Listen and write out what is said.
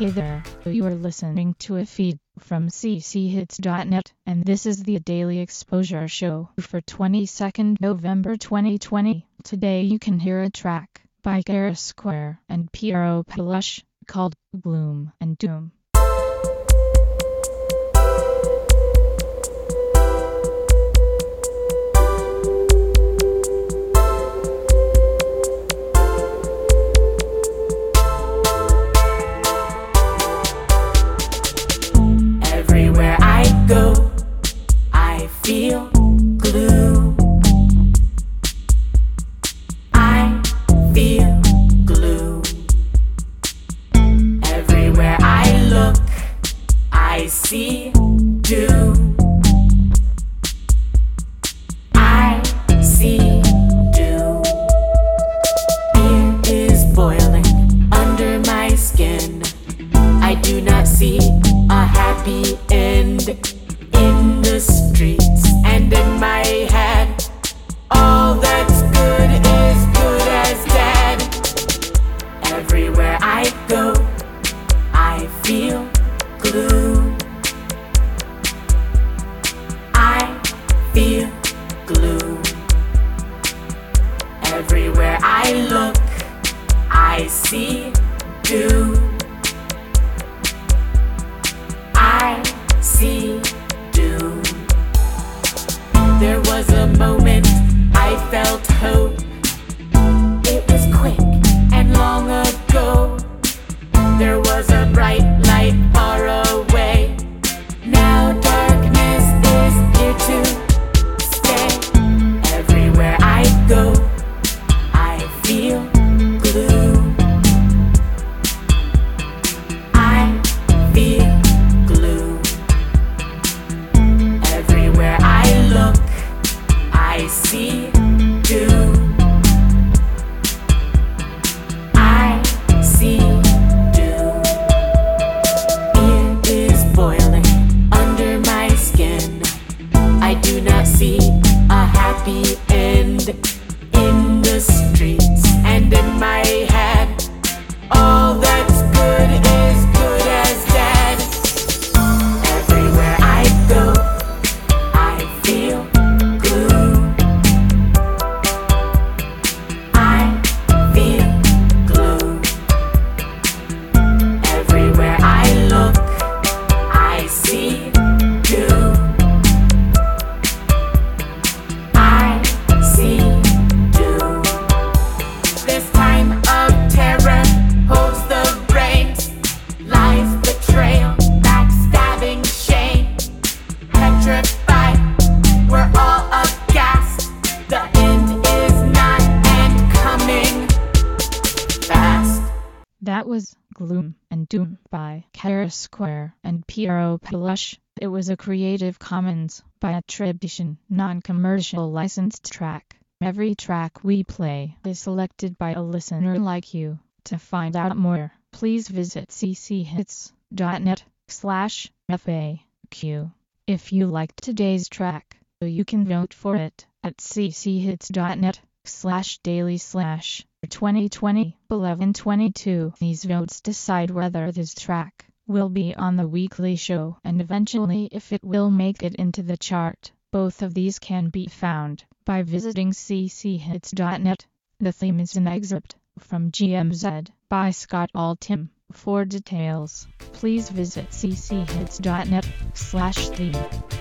Hey there, you are listening to a feed from cchits.net, and this is the Daily Exposure Show for 22nd November 2020. Today you can hear a track by Chiaroscuro and Piero Paolucci called Gloom and Doom. Everywhere I go, I feel glue. I feel glue. Everywhere I look, I see doom. I see doom. Fear is boiling under my skin. I do not see a happy end in the streets and in my head. All that's good is good as dead. Everywhere I go, I feel glue. I feel glue. Everywhere I look, I see doom. I see doom. There was a moment I felt hope. It was quick and long ago. There was a bright light far away. Now darkness is here to stay. Everywhere I go, I feel glue. I feel glue. Everywhere I look, I see doom. I see doom. Fear is boiling under my skin. I do not see a happy end in the streets and in my head. All that's good is good as dead. Everywhere I go, I feel glue. I feel glue. Everywhere I look, I see doom. I see doom. This time of terror holds the brains. Lies, betrayal, backstabbing, shame. Petrified, we're all aghast. The end is not and coming fast. That was Gloom and Doom by Chiaroscuro and Piero Paolucci. It was a Creative Commons by attribution, non-commercial licensed track. Every track we play is selected by a listener like you. To find out more, please visit cchits.net/FAQ. If you liked today's track, you can vote for it at cchits.net/daily/2020-1122. These votes decide whether this track will be on the weekly show and eventually if it will make it into the chart. Both of these can be found by visiting cchits.net. The theme is an excerpt from GMZ by Scott Altham. For details, please visit cchits.net/theme.